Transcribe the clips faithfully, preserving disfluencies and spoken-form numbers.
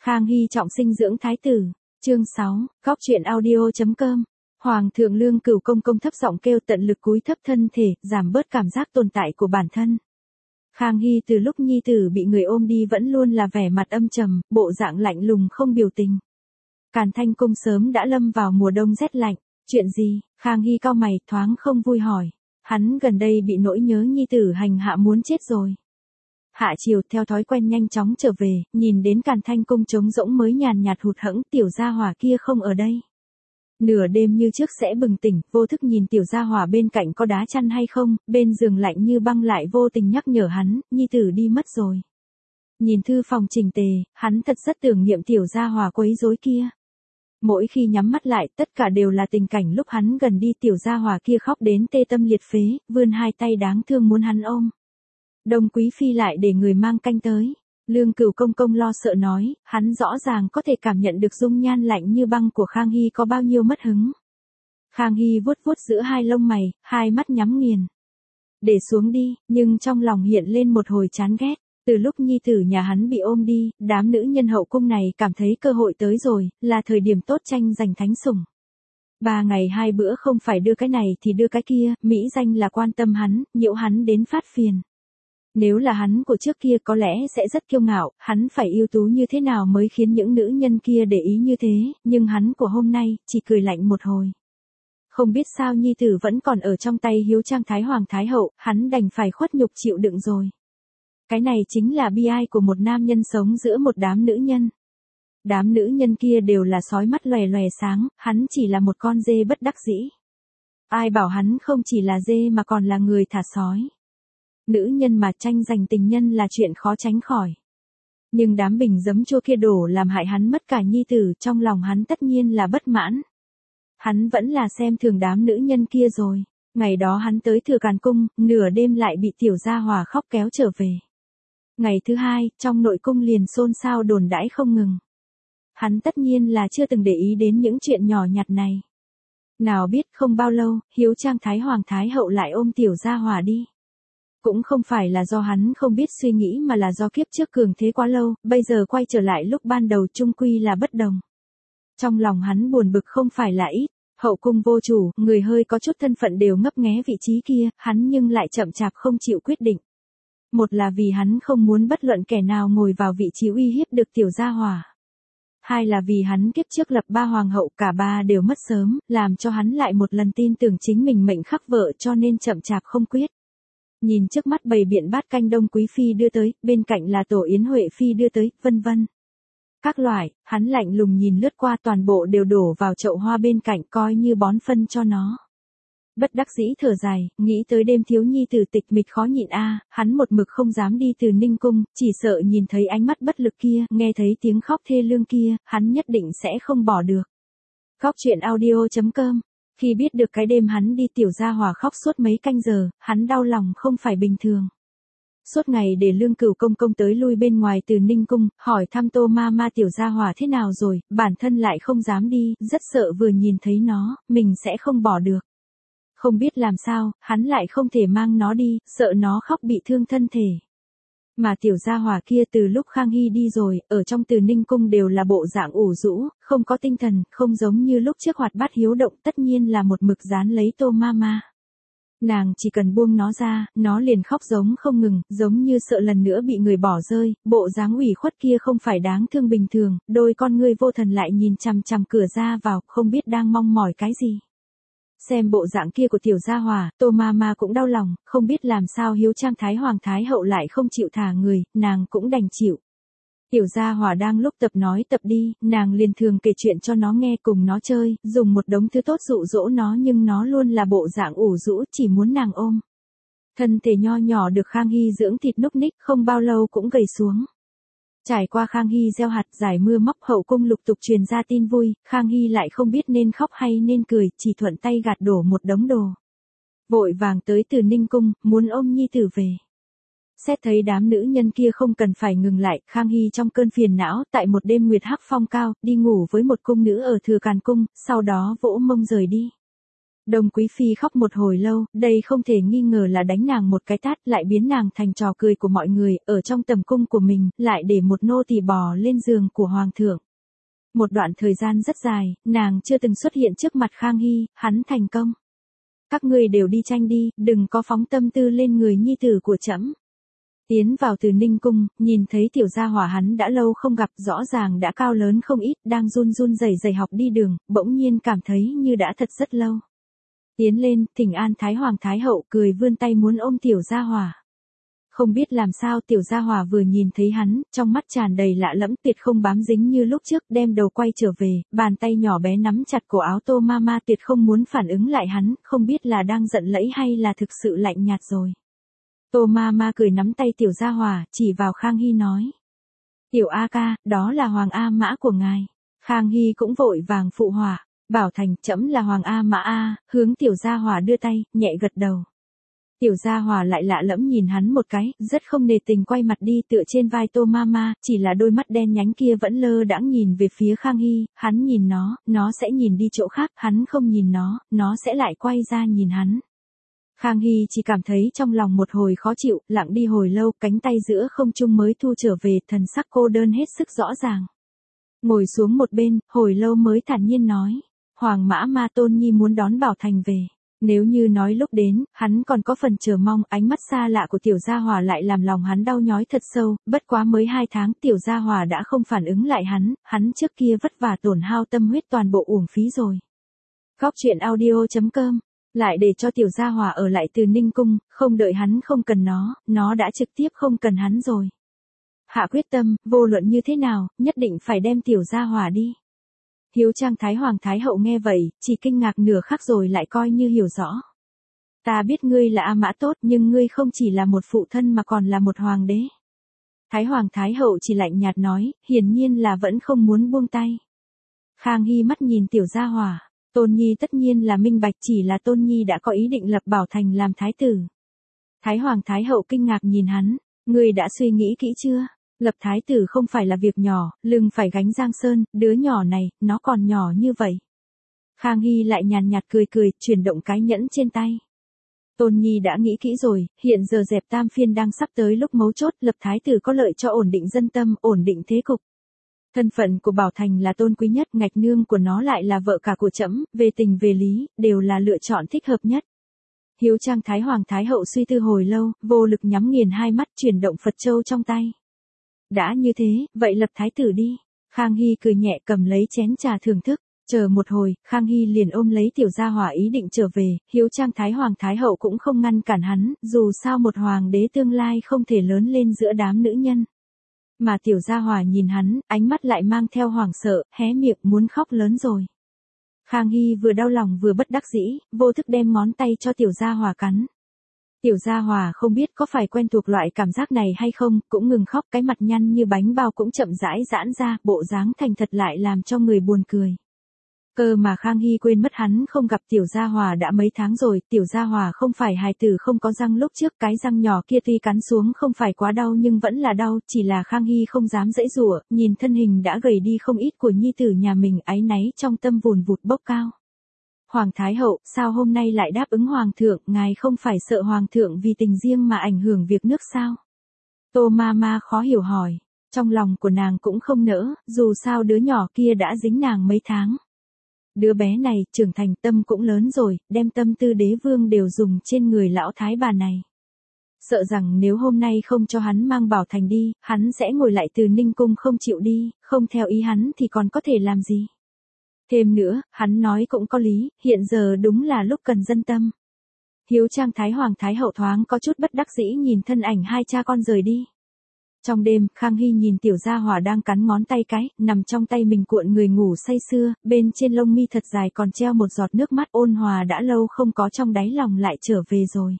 Khang Hy trọng sinh dưỡng thái tử. Chương sáu, góc truyện audio.com. Hoàng thượng Lương Cửu công công thấp giọng kêu, tận lực cúi thấp thân thể, giảm bớt cảm giác tồn tại của bản thân. Khang Hy từ lúc nhi tử bị người ôm đi vẫn luôn là vẻ mặt âm trầm, bộ dạng lạnh lùng không biểu tình. Càn Thanh cung sớm đã lâm vào mùa đông rét lạnh. Chuyện gì? Khang Hy cau mày, thoáng không vui hỏi. Hắn gần đây bị nỗi nhớ nhi tử hành hạ muốn chết rồi. Hạ chiều theo thói quen nhanh chóng trở về, nhìn đến Càn Thanh cung trống rỗng mới nhàn nhạt hụt hẫng, tiểu gia hỏa kia không ở đây. Nửa đêm như trước sẽ bừng tỉnh, vô thức nhìn tiểu gia hỏa bên cạnh có đá chăn hay không, bên giường lạnh như băng lại vô tình nhắc nhở hắn, nhi tử đi mất rồi. Nhìn thư phòng chỉnh tề, hắn thật rất tưởng niệm tiểu gia hỏa quấy rối kia. Mỗi khi nhắm mắt lại, tất cả đều là tình cảnh lúc hắn gần đi, tiểu gia hỏa kia khóc đến tê tâm liệt phế, vươn hai tay đáng thương muốn hắn ôm. Đông Quý Phi lại để người mang canh tới. Lương Cửu công công lo sợ nói, hắn rõ ràng có thể cảm nhận được dung nhan lạnh như băng của Khang Hy có bao nhiêu mất hứng. Khang Hy vuốt vuốt giữa hai lông mày, hai mắt nhắm nghiền. Để xuống đi, nhưng trong lòng hiện lên một hồi chán ghét. Từ lúc nhi tử nhà hắn bị ôm đi, đám nữ nhân hậu cung này cảm thấy cơ hội tới rồi, là thời điểm tốt tranh giành thánh sủng. Ba ngày hai bữa không phải đưa cái này thì đưa cái kia, mỹ danh là quan tâm hắn, nhiễu hắn đến phát phiền. Nếu là hắn của trước kia có lẽ sẽ rất kiêu ngạo, hắn phải ưu tú như thế nào mới khiến những nữ nhân kia để ý như thế, nhưng hắn của hôm nay, chỉ cười lạnh một hồi. Không biết sao nhi tử vẫn còn ở trong tay hiếu trang thái hoàng thái hậu, hắn đành phải khuất nhục chịu đựng rồi. Cái này chính là bi ai của một nam nhân sống giữa một đám nữ nhân. Đám nữ nhân kia đều là sói mắt lòe lòe sáng, hắn chỉ là một con dê bất đắc dĩ. Ai bảo hắn không chỉ là dê mà còn là người thả sói. Nữ nhân mà tranh giành tình nhân là chuyện khó tránh khỏi. Nhưng đám bình giấm chua kia đổ làm hại hắn mất cả nhi tử, trong lòng hắn tất nhiên là bất mãn. Hắn vẫn là xem thường đám nữ nhân kia rồi. Ngày đó hắn tới Thừa Càn cung, nửa đêm lại bị tiểu gia hỏa khóc kéo trở về. Ngày thứ hai, trong nội cung liền xôn xao đồn đãi không ngừng. Hắn tất nhiên là chưa từng để ý đến những chuyện nhỏ nhặt này. Nào biết không bao lâu, hiếu trang thái hoàng thái hậu lại ôm tiểu gia hỏa đi. Cũng không phải là do hắn không biết suy nghĩ mà là do kiếp trước cường thế quá lâu, bây giờ quay trở lại lúc ban đầu chung quy là bất đồng. Trong lòng hắn buồn bực không phải là ít, hậu cung vô chủ, người hơi có chút thân phận đều ngấp nghé vị trí kia, hắn nhưng lại chậm chạp không chịu quyết định. Một là vì hắn không muốn bất luận kẻ nào ngồi vào vị trí uy hiếp được tiểu gia hỏa. Hai là vì hắn kiếp trước lập ba hoàng hậu, cả ba đều mất sớm, làm cho hắn lại một lần tin tưởng chính mình mệnh khắc vợ cho nên chậm chạp không quyết. Nhìn trước mắt bầy biện bát canh Đông Quý Phi đưa tới, bên cạnh là tổ yến Huệ Phi đưa tới, vân vân. Các loại, hắn lạnh lùng nhìn lướt qua, toàn bộ đều đổ vào chậu hoa bên cạnh coi như bón phân cho nó. Bất đắc dĩ thở dài, nghĩ tới đêm thiếu nhi tử tịch mịch khó nhịn a, hắn một mực không dám đi từ Ninh cung, chỉ sợ nhìn thấy ánh mắt bất lực kia, nghe thấy tiếng khóc thê lương kia, hắn nhất định sẽ không bỏ được. Góc truyện audio.com. Khi biết được cái đêm hắn đi tiểu gia hỏa khóc suốt mấy canh giờ, hắn đau lòng không phải bình thường. Suốt ngày để Lương Cửu công công tới lui bên ngoài từ Ninh cung, hỏi thăm Tô ma ma tiểu gia hỏa thế nào rồi, bản thân lại không dám đi, rất sợ vừa nhìn thấy nó, mình sẽ không bỏ được. Không biết làm sao, hắn lại không thể mang nó đi, sợ nó khóc bị thương thân thể. Mà tiểu gia hỏa kia từ lúc Khang Hy đi rồi, ở trong Từ Ninh cung đều là bộ dạng ủ rũ, không có tinh thần, không giống như lúc trước hoạt bát hiếu động, tất nhiên là một mực dán lấy Tô ma ma. Nàng chỉ cần buông nó ra, nó liền khóc giống không ngừng, giống như sợ lần nữa bị người bỏ rơi, bộ dáng ủy khuất kia không phải đáng thương bình thường, đôi con ngươi vô thần lại nhìn chằm chằm cửa ra vào, không biết đang mong mỏi cái gì. Xem bộ dạng kia của tiểu gia hỏa, Tô ma ma cũng đau lòng, không biết làm sao hiếu trang thái hoàng thái hậu lại không chịu thả người, nàng cũng đành chịu. Tiểu gia hỏa đang lúc tập nói tập đi, nàng liền thường kể chuyện cho nó nghe, cùng nó chơi, dùng một đống thứ tốt dụ dỗ nó, nhưng nó luôn là bộ dạng ủ rũ, chỉ muốn nàng ôm. Thân thể nho nhỏ được Khang Hy dưỡng thịt núc ních, không bao lâu cũng gầy xuống. Trải qua Khang Hy gieo hạt giải mưa móc, hậu cung lục tục truyền ra tin vui, Khang Hy lại không biết nên khóc hay nên cười, chỉ thuận tay gạt đổ một đống đồ. Vội vàng tới Từ Ninh cung, muốn ôm nhi tử về. Xét thấy đám nữ nhân kia không cần phải ngừng lại, Khang Hy trong cơn phiền não, tại một đêm nguyệt hắc phong cao, đi ngủ với một cung nữ ở Thừa Càn cung, sau đó vỗ mông rời đi. Đông Quý Phi khóc một hồi lâu, đây không thể nghi ngờ là đánh nàng một cái tát, lại biến nàng thành trò cười của mọi người, ở trong tầm cung của mình, lại để một nô tỳ bò lên giường của hoàng thượng. Một đoạn thời gian rất dài, nàng chưa từng xuất hiện trước mặt Khang Hy, hắn thành công. Các ngươi đều đi tranh đi, đừng có phóng tâm tư lên người nhi tử của trẫm. Tiến vào Từ Ninh cung, nhìn thấy tiểu gia hỏa hắn đã lâu không gặp, rõ ràng đã cao lớn không ít, đang run run rẩy rẩy học đi đường, bỗng nhiên cảm thấy như đã thật rất lâu. Tiến lên, thỉnh an Thái Hoàng Thái Hậu, cười vươn tay muốn ôm tiểu gia hỏa. Không biết làm sao tiểu gia hỏa vừa nhìn thấy hắn, trong mắt tràn đầy lạ lẫm, tuyệt không bám dính như lúc trước, đem đầu quay trở về, bàn tay nhỏ bé nắm chặt cổ áo Tô Mama, tuyệt không muốn phản ứng lại hắn, không biết là đang giận lẫy hay là thực sự lạnh nhạt rồi. Tô Mama cười nắm tay tiểu gia hỏa, chỉ vào Khang Hy nói. Tiểu A ca, đó là Hoàng A Mã của ngài. Khang Hy cũng vội vàng phụ họa. Bảo Thành, trẫm là Hoàng A Mã A, hướng tiểu gia hỏa đưa tay, nhẹ gật đầu. Tiểu gia hỏa lại lạ lẫm nhìn hắn một cái, rất không nề tình quay mặt đi tựa trên vai Tô Mama, chỉ là đôi mắt đen nhánh kia vẫn lơ đãng nhìn về phía Khang Hy, hắn nhìn nó, nó sẽ nhìn đi chỗ khác, hắn không nhìn nó, nó sẽ lại quay ra nhìn hắn. Khang Hy chỉ cảm thấy trong lòng một hồi khó chịu, lặng đi hồi lâu, cánh tay giữa không trung mới thu trở về, thần sắc cô đơn hết sức rõ ràng. Ngồi xuống một bên, hồi lâu mới thản nhiên nói. Hoàng Mã Ma Tôn Nhi muốn đón Bảo Thành về. Nếu như nói lúc đến, hắn còn có phần chờ mong, ánh mắt xa lạ của tiểu gia hỏa lại làm lòng hắn đau nhói thật sâu, bất quá mới hai tháng tiểu gia hỏa đã không phản ứng lại hắn, hắn trước kia vất vả tổn hao tâm huyết toàn bộ uổng phí rồi. Góc truyện audio chấm com, lại để cho tiểu gia hỏa ở lại Từ Ninh cung, không đợi hắn không cần nó, nó đã trực tiếp không cần hắn rồi. Hạ quyết tâm, vô luận như thế nào, nhất định phải đem tiểu gia hỏa đi. Hiếu Trang Thái Hoàng Thái Hậu nghe vậy, chỉ kinh ngạc nửa khắc rồi lại coi như hiểu rõ. Ta biết ngươi là A Mã tốt nhưng ngươi không chỉ là một phụ thân mà còn là một hoàng đế. Thái Hoàng Thái Hậu chỉ lạnh nhạt nói, hiển nhiên là vẫn không muốn buông tay. Khang Hy mắt nhìn tiểu gia hỏa, Tôn Nhi tất nhiên là minh bạch, chỉ là Tôn Nhi đã có ý định lập Bảo Thành làm thái tử. Thái Hoàng Thái Hậu kinh ngạc nhìn hắn, ngươi đã suy nghĩ kỹ chưa? Lập thái tử không phải là việc nhỏ, lưng phải gánh Giang Sơn, đứa nhỏ này, nó còn nhỏ như vậy. Khang Hy lại nhàn nhạt cười cười, chuyển động cái nhẫn trên tay. Tôn Nhi đã nghĩ kỹ rồi, hiện giờ dẹp tam phiên đang sắp tới lúc mấu chốt, lập thái tử có lợi cho ổn định dân tâm, ổn định thế cục. Thân phận của Bảo Thành là tôn quý nhất, ngạch nương của nó lại là vợ cả của trẫm, về tình về lý, đều là lựa chọn thích hợp nhất. Hiếu Trang Thái Hoàng Thái Hậu suy tư hồi lâu, vô lực nhắm nghiền hai mắt, chuyển động Phật châu trong tay. Đã như thế, vậy lập thái tử đi. Khang Hy cười nhẹ cầm lấy chén trà thưởng thức. Chờ một hồi, Khang Hy liền ôm lấy tiểu gia hỏa ý định trở về, Hiếu Trang Thái Hoàng Thái Hậu cũng không ngăn cản hắn, dù sao một hoàng đế tương lai không thể lớn lên giữa đám nữ nhân. Mà tiểu gia hỏa nhìn hắn, ánh mắt lại mang theo hoảng sợ, hé miệng muốn khóc lớn rồi. Khang Hy vừa đau lòng vừa bất đắc dĩ, vô thức đem ngón tay cho tiểu gia hỏa cắn. Tiểu gia hỏa không biết có phải quen thuộc loại cảm giác này hay không, cũng ngừng khóc, cái mặt nhăn như bánh bao cũng chậm rãi giãn ra, bộ dáng thành thật lại làm cho người buồn cười. Cơ mà Khang Hy quên mất hắn không gặp tiểu gia hỏa đã mấy tháng rồi, tiểu gia hỏa không phải hài tử không có răng lúc trước, cái răng nhỏ kia tuy cắn xuống không phải quá đau nhưng vẫn là đau, chỉ là Khang Hy không dám giãy giụa, nhìn thân hình đã gầy đi không ít của nhi tử nhà mình, áy náy trong tâm vùn vụt bốc cao. Hoàng Thái Hậu, sao hôm nay lại đáp ứng Hoàng thượng, ngài không phải sợ Hoàng thượng vì tình riêng mà ảnh hưởng việc nước sao? Tô Mama khó hiểu hỏi, trong lòng của nàng cũng không nỡ, dù sao đứa nhỏ kia đã dính nàng mấy tháng. Đứa bé này, trưởng thành tâm cũng lớn rồi, đem tâm tư đế vương đều dùng trên người lão thái bà này. Sợ rằng nếu hôm nay không cho hắn mang Bảo Thành đi, hắn sẽ ngồi lại Từ Ninh cung không chịu đi, không theo ý hắn thì còn có thể làm gì. Thêm nữa, hắn nói cũng có lý, hiện giờ đúng là lúc cần dân tâm. Hiếu Trang Thái Hoàng Thái Hậu thoáng có chút bất đắc dĩ nhìn thân ảnh hai cha con rời đi. Trong đêm, Khang Hy nhìn tiểu gia hỏa đang cắn ngón tay cái, nằm trong tay mình cuộn người ngủ say sưa, bên trên lông mi thật dài còn treo một giọt nước mắt ôn hòa đã lâu không có trong đáy lòng lại trở về rồi.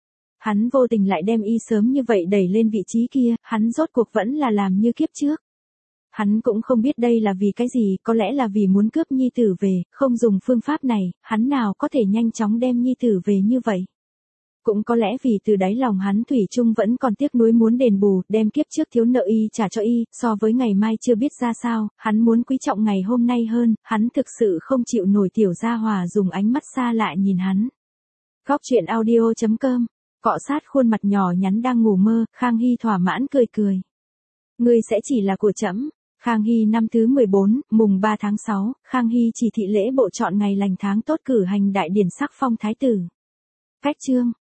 Hắn vô tình lại đem y sớm như vậy đẩy lên vị trí kia, hắn rốt cuộc vẫn là làm như kiếp trước. Hắn cũng không biết đây là vì cái gì, có lẽ là vì muốn cướp nhi tử về, không dùng phương pháp này, hắn nào có thể nhanh chóng đem nhi tử về như vậy. Cũng có lẽ vì từ đáy lòng hắn thủy chung vẫn còn tiếc nuối muốn đền bù, đem kiếp trước thiếu nợ y trả cho y, so với ngày mai chưa biết ra sao, hắn muốn quý trọng ngày hôm nay hơn, hắn thực sự không chịu nổi tiểu gia hòa dùng ánh mắt xa lạ nhìn hắn. Góc truyện audio chấm com, cọ sát khuôn mặt nhỏ nhắn đang ngủ mơ, Khang Hy thỏa mãn cười cười. Ngươi sẽ chỉ là của trẫm. Khang Hy năm thứ mười bốn, mùng ba tháng sáu, Khang Hy chỉ thị lễ bộ chọn ngày lành tháng tốt cử hành đại điển sắc phong thái tử. Cách chương